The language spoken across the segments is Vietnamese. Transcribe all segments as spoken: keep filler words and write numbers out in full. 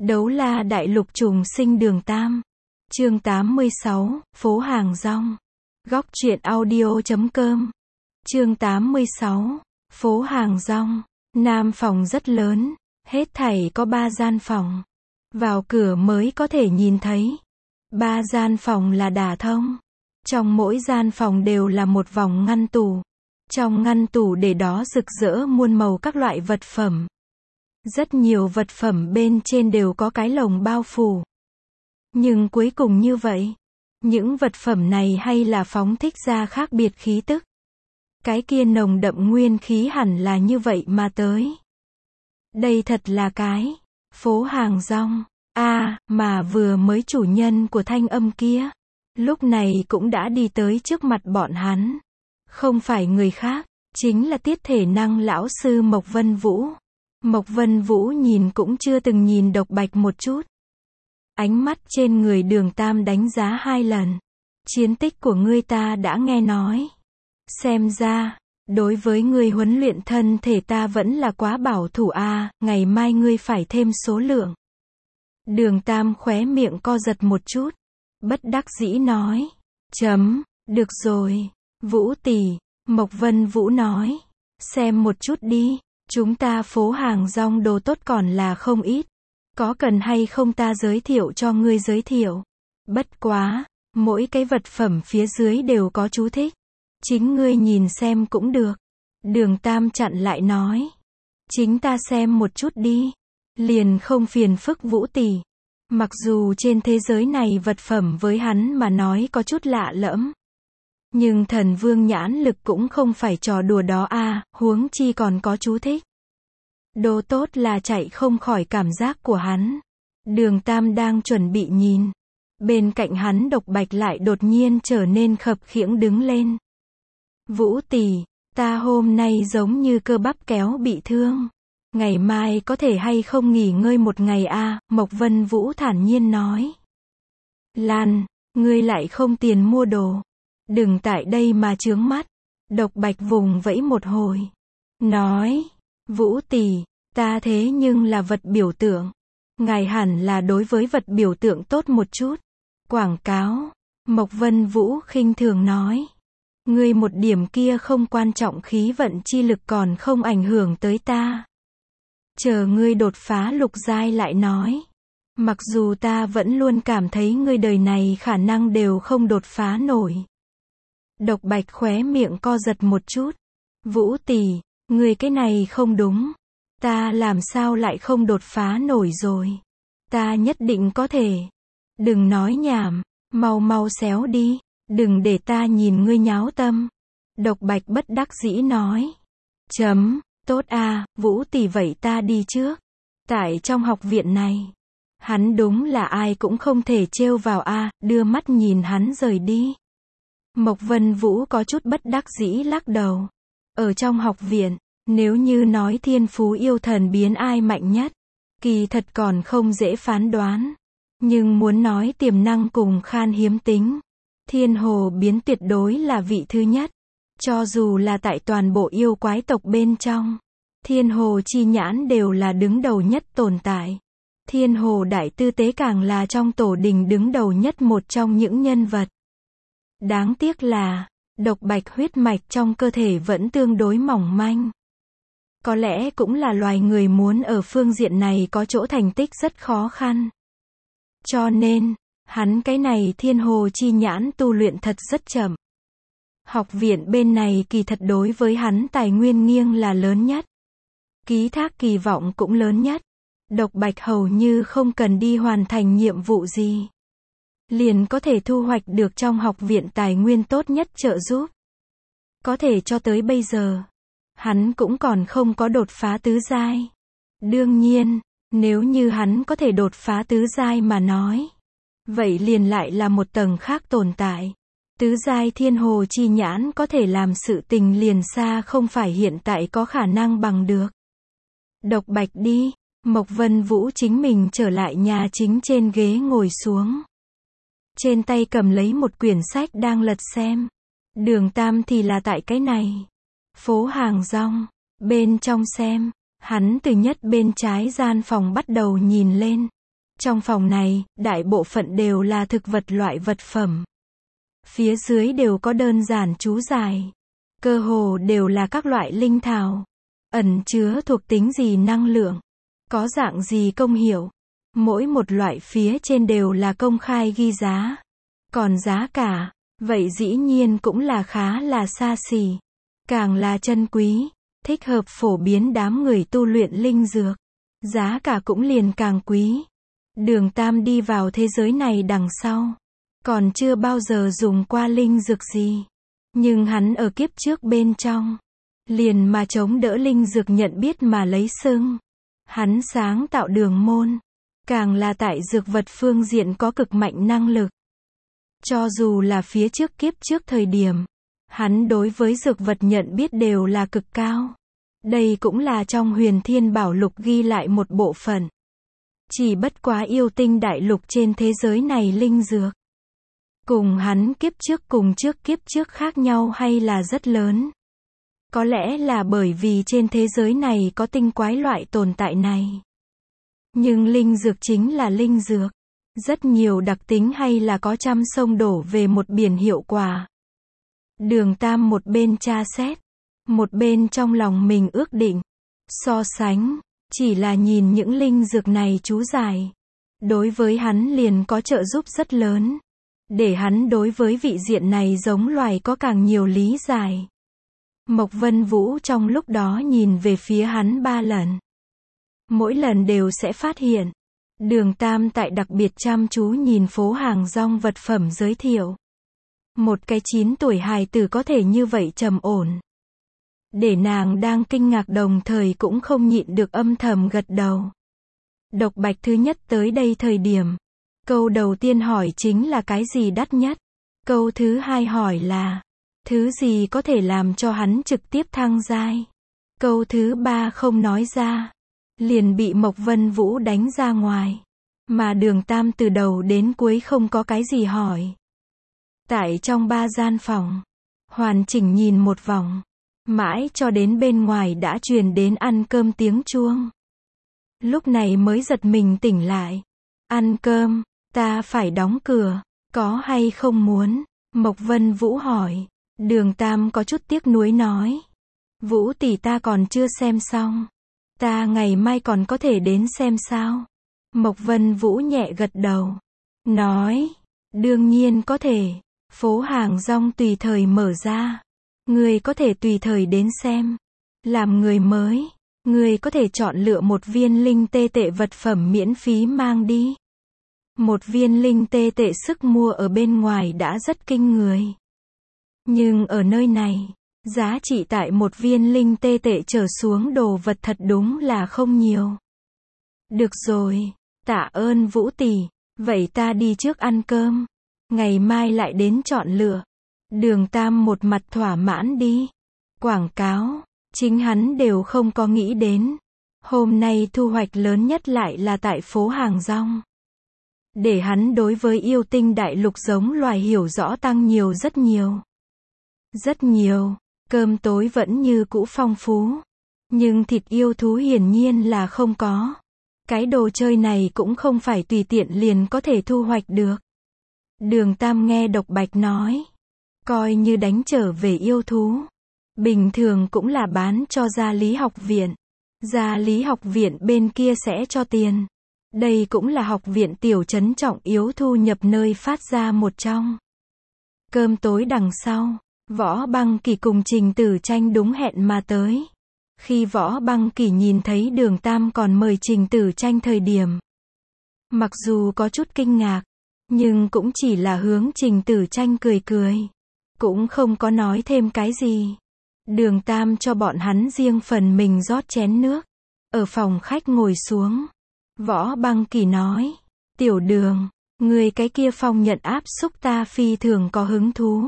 Đấu la đại lục trùng sinh đường tam. Chương tám mươi sáu, phố hàng rong. Góc truyện audio chấm com. Chương tám mươi sáu, phố hàng rong. Nam phòng rất lớn, hết thảy có ba gian phòng. Vào cửa mới có thể nhìn thấy. Ba gian phòng là đả thông. Trong mỗi gian phòng đều là một vòng ngăn tủ. Trong ngăn tủ để đó rực rỡ muôn màu các loại vật phẩm. Rất nhiều vật phẩm bên trên đều có cái lồng bao phủ. Nhưng cuối cùng như vậy, những vật phẩm này hay là phóng thích ra khác biệt khí tức. Cái kia nồng đậm nguyên khí hẳn là như vậy mà tới. Đây thật là cái phố hàng rong. A, à, mà vừa mới chủ nhân của thanh âm kia, lúc này cũng đã đi tới trước mặt bọn hắn. Không phải người khác, chính là Tiết Thể Năng lão sư Mộc Vân Vũ. Mộc Vân Vũ nhìn cũng chưa từng nhìn Độc Bạch một chút. Ánh mắt trên người Đường Tam đánh giá hai lần. Chiến tích của ngươi ta đã nghe nói. Xem ra, đối với ngươi huấn luyện thân thể ta vẫn là quá bảo thủ a, à, ngày mai ngươi phải thêm số lượng. Đường Tam khóe miệng co giật một chút. Bất đắc dĩ nói. Chấm, được rồi, Vũ tỷ, Mộc Vân Vũ nói. Xem một chút đi. Chúng ta phố hàng rong đồ tốt còn là không ít. Có cần hay không ta giới thiệu cho ngươi giới thiệu? Bất quá, mỗi cái vật phẩm phía dưới đều có chú thích. Chính ngươi nhìn xem cũng được. Đường Tam chặn lại nói. Chính ta xem một chút đi. Liền không phiền phức Vũ tỷ. Mặc dù trên thế giới này vật phẩm với hắn mà nói có chút lạ lẫm. Nhưng thần vương nhãn lực cũng không phải trò đùa đó a, à, huống chi còn có chú thích. Đồ tốt là chạy không khỏi cảm giác của hắn. Đường Tam đang chuẩn bị nhìn. Bên cạnh hắn Độc Bạch lại đột nhiên trở nên khập khiễng đứng lên. Vũ tỷ, ta hôm nay giống như cơ bắp kéo bị thương. Ngày mai có thể hay không nghỉ ngơi một ngày a, à, Mộc Vân Vũ thản nhiên nói. Lan, ngươi lại không tiền mua đồ. Đừng tại đây mà chướng mắt. Độc Bạch vùng vẫy một hồi. Nói, Vũ tỷ, ta thế nhưng là vật biểu tượng. Ngài hẳn là đối với vật biểu tượng tốt một chút. Quảng cáo. Mộc Vân Vũ khinh thường nói. Ngươi một điểm kia không quan trọng khí vận chi lực còn không ảnh hưởng tới ta. Chờ ngươi đột phá lục giai lại nói. Mặc dù ta vẫn luôn cảm thấy ngươi đời này khả năng đều không đột phá nổi. Độc Bạch khóe miệng co giật một chút. Vũ tỷ, ngươi cái này không đúng. Ta làm sao lại không đột phá nổi rồi. Ta nhất định có thể. Đừng nói nhảm, mau mau xéo đi. Đừng để ta nhìn ngươi nháo tâm. Độc Bạch bất đắc dĩ nói. Chấm, tốt a, à, Vũ tỷ vậy ta đi trước. Tại trong học viện này, hắn đúng là ai cũng không thể trêu vào a, à, đưa mắt nhìn hắn rời đi. Mộc Vân Vũ có chút bất đắc dĩ lắc đầu. Ở trong học viện, nếu như nói thiên phú yêu thần biến ai mạnh nhất, kỳ thật còn không dễ phán đoán. Nhưng muốn nói tiềm năng cùng khan hiếm tính, Thiên Hồ biến tuyệt đối là vị thứ nhất. Cho dù là tại toàn bộ yêu quái tộc bên trong, Thiên Hồ chi nhãn đều là đứng đầu nhất tồn tại. Thiên Hồ đại tư tế càng là trong tổ đình đứng đầu nhất một trong những nhân vật. Đáng tiếc là, Độc Bạch huyết mạch trong cơ thể vẫn tương đối mỏng manh. Có lẽ cũng là loài người muốn ở phương diện này có chỗ thành tích rất khó khăn. Cho nên, hắn cái này Thiên Hồ chi nhãn tu luyện thật rất chậm. Học viện bên này kỳ thật đối với hắn tài nguyên nghiêng là lớn nhất. Ký thác kỳ vọng cũng lớn nhất. Độc Bạch hầu như không cần đi hoàn thành nhiệm vụ gì. Liền có thể thu hoạch được trong học viện tài nguyên tốt nhất trợ giúp. Có thể cho tới bây giờ, hắn cũng còn không có đột phá tứ giai. Đương nhiên, nếu như hắn có thể đột phá tứ giai mà nói, vậy liền lại là một tầng khác tồn tại. Tứ giai Thiên Hồ chi nhãn có thể làm sự tình liền xa không phải hiện tại có khả năng bằng được. Độc Bạch đi, Mộc Vân Vũ chính mình trở lại nhà chính trên ghế ngồi xuống. Trên tay cầm lấy một quyển sách đang lật xem. Đường Tam thì là tại cái này. Phố hàng rong. Bên trong xem. Hắn từ nhất bên trái gian phòng bắt đầu nhìn lên. Trong phòng này, đại bộ phận đều là thực vật loại vật phẩm. Phía dưới đều có đơn giản chú giải. Cơ hồ đều là các loại linh thảo. Ẩn chứa thuộc tính gì năng lượng. Có dạng gì công hiệu. Mỗi một loại phía trên đều là công khai ghi giá. Còn giá cả, vậy dĩ nhiên cũng là khá là xa xỉ. Càng là chân quý, thích hợp phổ biến đám người tu luyện linh dược. Giá cả cũng liền càng quý. Đường Tam đi vào thế giới này đằng sau. Còn chưa bao giờ dùng qua linh dược gì. Nhưng hắn ở kiếp trước bên trong. Liền mà chống đỡ linh dược nhận biết mà lấy xưng. Hắn sáng tạo đường môn. Càng là tại dược vật phương diện có cực mạnh năng lực. Cho dù là phía trước kiếp trước thời điểm. Hắn đối với dược vật nhận biết đều là cực cao. Đây cũng là trong Huyền Thiên Bảo Lục ghi lại một bộ phận. Chỉ bất quá yêu tinh đại lục trên thế giới này linh dược. Cùng hắn kiếp trước cùng trước kiếp trước khác nhau hay là rất lớn. Có lẽ là bởi vì trên thế giới này có tinh quái loại tồn tại này. Nhưng linh dược chính là linh dược. Rất nhiều đặc tính hay là có trăm sông đổ về một biển hiệu quả. Đường Tam một bên tra xét. Một bên trong lòng mình ước định. So sánh. Chỉ là nhìn những linh dược này chú giải. Đối với hắn liền có trợ giúp rất lớn. Để hắn đối với vị diện này giống loài có càng nhiều lý giải. Mộc Vân Vũ trong lúc đó nhìn về phía hắn ba lần. Mỗi lần đều sẽ phát hiện. Đường Tam tại đặc biệt chăm chú nhìn phố hàng rong vật phẩm giới thiệu. Một cái chín tuổi hài tử có thể như vậy trầm ổn. Để nàng đang kinh ngạc đồng thời cũng không nhịn được âm thầm gật đầu. Độc Bạch thứ nhất tới đây thời điểm. Câu đầu tiên hỏi chính là cái gì đắt nhất. Câu thứ hai hỏi là. Thứ gì có thể làm cho hắn trực tiếp thăng giai. Câu thứ ba không nói ra. Liền bị Mộc Vân Vũ đánh ra ngoài. Mà Đường Tam từ đầu đến cuối không có cái gì hỏi. Tại trong ba gian phòng. Hoàn chỉnh nhìn một vòng. Mãi cho đến bên ngoài đã truyền đến ăn cơm tiếng chuông. Lúc này mới giật mình tỉnh lại. Ăn cơm, ta phải đóng cửa. Có hay không muốn? Mộc Vân Vũ hỏi. Đường Tam có chút tiếc nuối nói. Vũ tỷ ta còn chưa xem xong. Ta ngày mai còn có thể đến xem sao? Mộc Vân Vũ nhẹ gật đầu. Nói. Đương nhiên có thể. Phố hàng rong tùy thời mở ra. Người có thể tùy thời đến xem. Làm người mới. Người có thể chọn lựa một viên linh tê tệ vật phẩm miễn phí mang đi. Một viên linh tê tệ sức mua ở bên ngoài đã rất kinh người. Nhưng ở nơi này, giá trị tại một viên linh tê tệ trở xuống đồ vật thật đúng là không nhiều. Được rồi, tạ ơn Vũ tỷ, vậy ta đi trước ăn cơm. Ngày mai lại đến chọn lựa. Đường Tam một mặt thỏa mãn đi. Quảng cáo, chính hắn đều không có nghĩ đến. Hôm nay thu hoạch lớn nhất lại là tại phố hàng rong. Để hắn đối với yêu tinh đại lục giống loài hiểu rõ tăng nhiều rất nhiều. Rất nhiều, cơm tối vẫn như cũ phong phú. Nhưng thịt yêu thú hiển nhiên là không có. Cái đồ chơi này cũng không phải tùy tiện liền có thể thu hoạch được. Đường Tam nghe Độc Bạch nói. Coi như đánh trở về yêu thú. Bình thường cũng là bán cho gia lý học viện. Gia lý học viện bên kia sẽ cho tiền. Đây cũng là học viện tiểu trấn trọng yếu thu nhập nơi phát ra một trong. Cơm tối đằng sau, Võ Băng Kỳ cùng Trình Tử Tranh đúng hẹn mà tới. Khi Võ Băng Kỳ nhìn thấy Đường Tam còn mời Trình Tử Tranh thời điểm. Mặc dù có chút kinh ngạc, nhưng cũng chỉ là hướng Trình Tử Tranh cười cười. Cũng không có nói thêm cái gì. Đường Tam cho bọn hắn riêng phần mình rót chén nước. Ở phòng khách ngồi xuống. Võ Băng Kỳ nói. Tiểu Đường, người cái kia phong nhận áp xúc ta phi thường có hứng thú.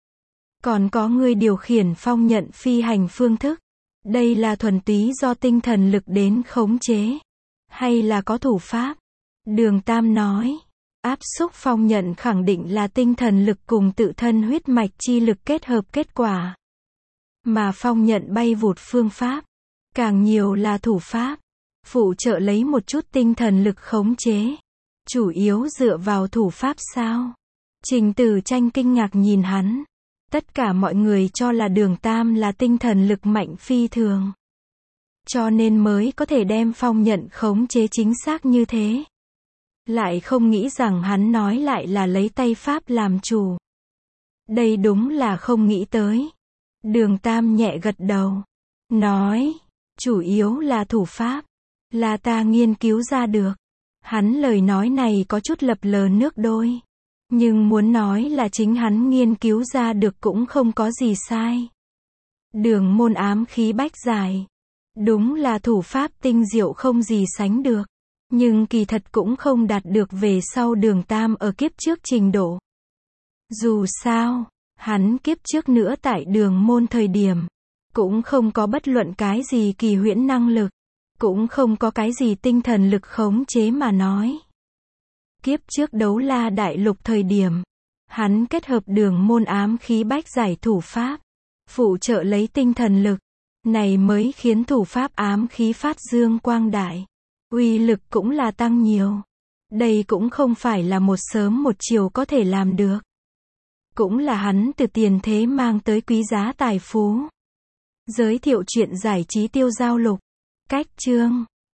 Còn có người điều khiển phong nhận phi hành phương thức. Đây là thuần túy do tinh thần lực đến khống chế. Hay là có thủ pháp? Đường Tam nói. Áp xúc phong nhận khẳng định là tinh thần lực cùng tự thân huyết mạch chi lực kết hợp kết quả. Mà phong nhận bay vụt phương pháp. Càng nhiều là thủ pháp. Phụ trợ lấy một chút tinh thần lực khống chế. Chủ yếu dựa vào thủ pháp sao? Trình Tử Tranh kinh ngạc nhìn hắn. Tất cả mọi người cho là Đường Tam là tinh thần lực mạnh phi thường. Cho nên mới có thể đem phong nhận khống chế chính xác như thế. Lại không nghĩ rằng hắn nói lại là lấy tay pháp làm chủ. Đây đúng là không nghĩ tới. Đường Tam nhẹ gật đầu. Nói, chủ yếu là thủ pháp. Là ta nghiên cứu ra được. Hắn lời nói này có chút lập lờ nước đôi. Nhưng muốn nói là chính hắn nghiên cứu ra được cũng không có gì sai. Đường môn ám khí bách giải. Đúng là thủ pháp tinh diệu không gì sánh được. Nhưng kỳ thật cũng không đạt được về sau Đường Tam ở kiếp trước trình độ. Dù sao, hắn kiếp trước nữa tại đường môn thời điểm. Cũng không có bất luận cái gì kỳ huyễn năng lực. Cũng không có cái gì tinh thần lực khống chế mà nói. Kiếp trước Đấu La Đại Lục thời điểm. Hắn kết hợp đường môn ám khí bách giải thủ pháp. Phụ trợ lấy tinh thần lực. Này mới khiến thủ pháp ám khí phát dương quang đại. Uy lực cũng là tăng nhiều. Đây cũng không phải là một sớm một chiều có thể làm được. Cũng là hắn từ tiền thế mang tới quý giá tài phú. Giới thiệu chuyện giải trí Tiêu Giao Lục. Cách chương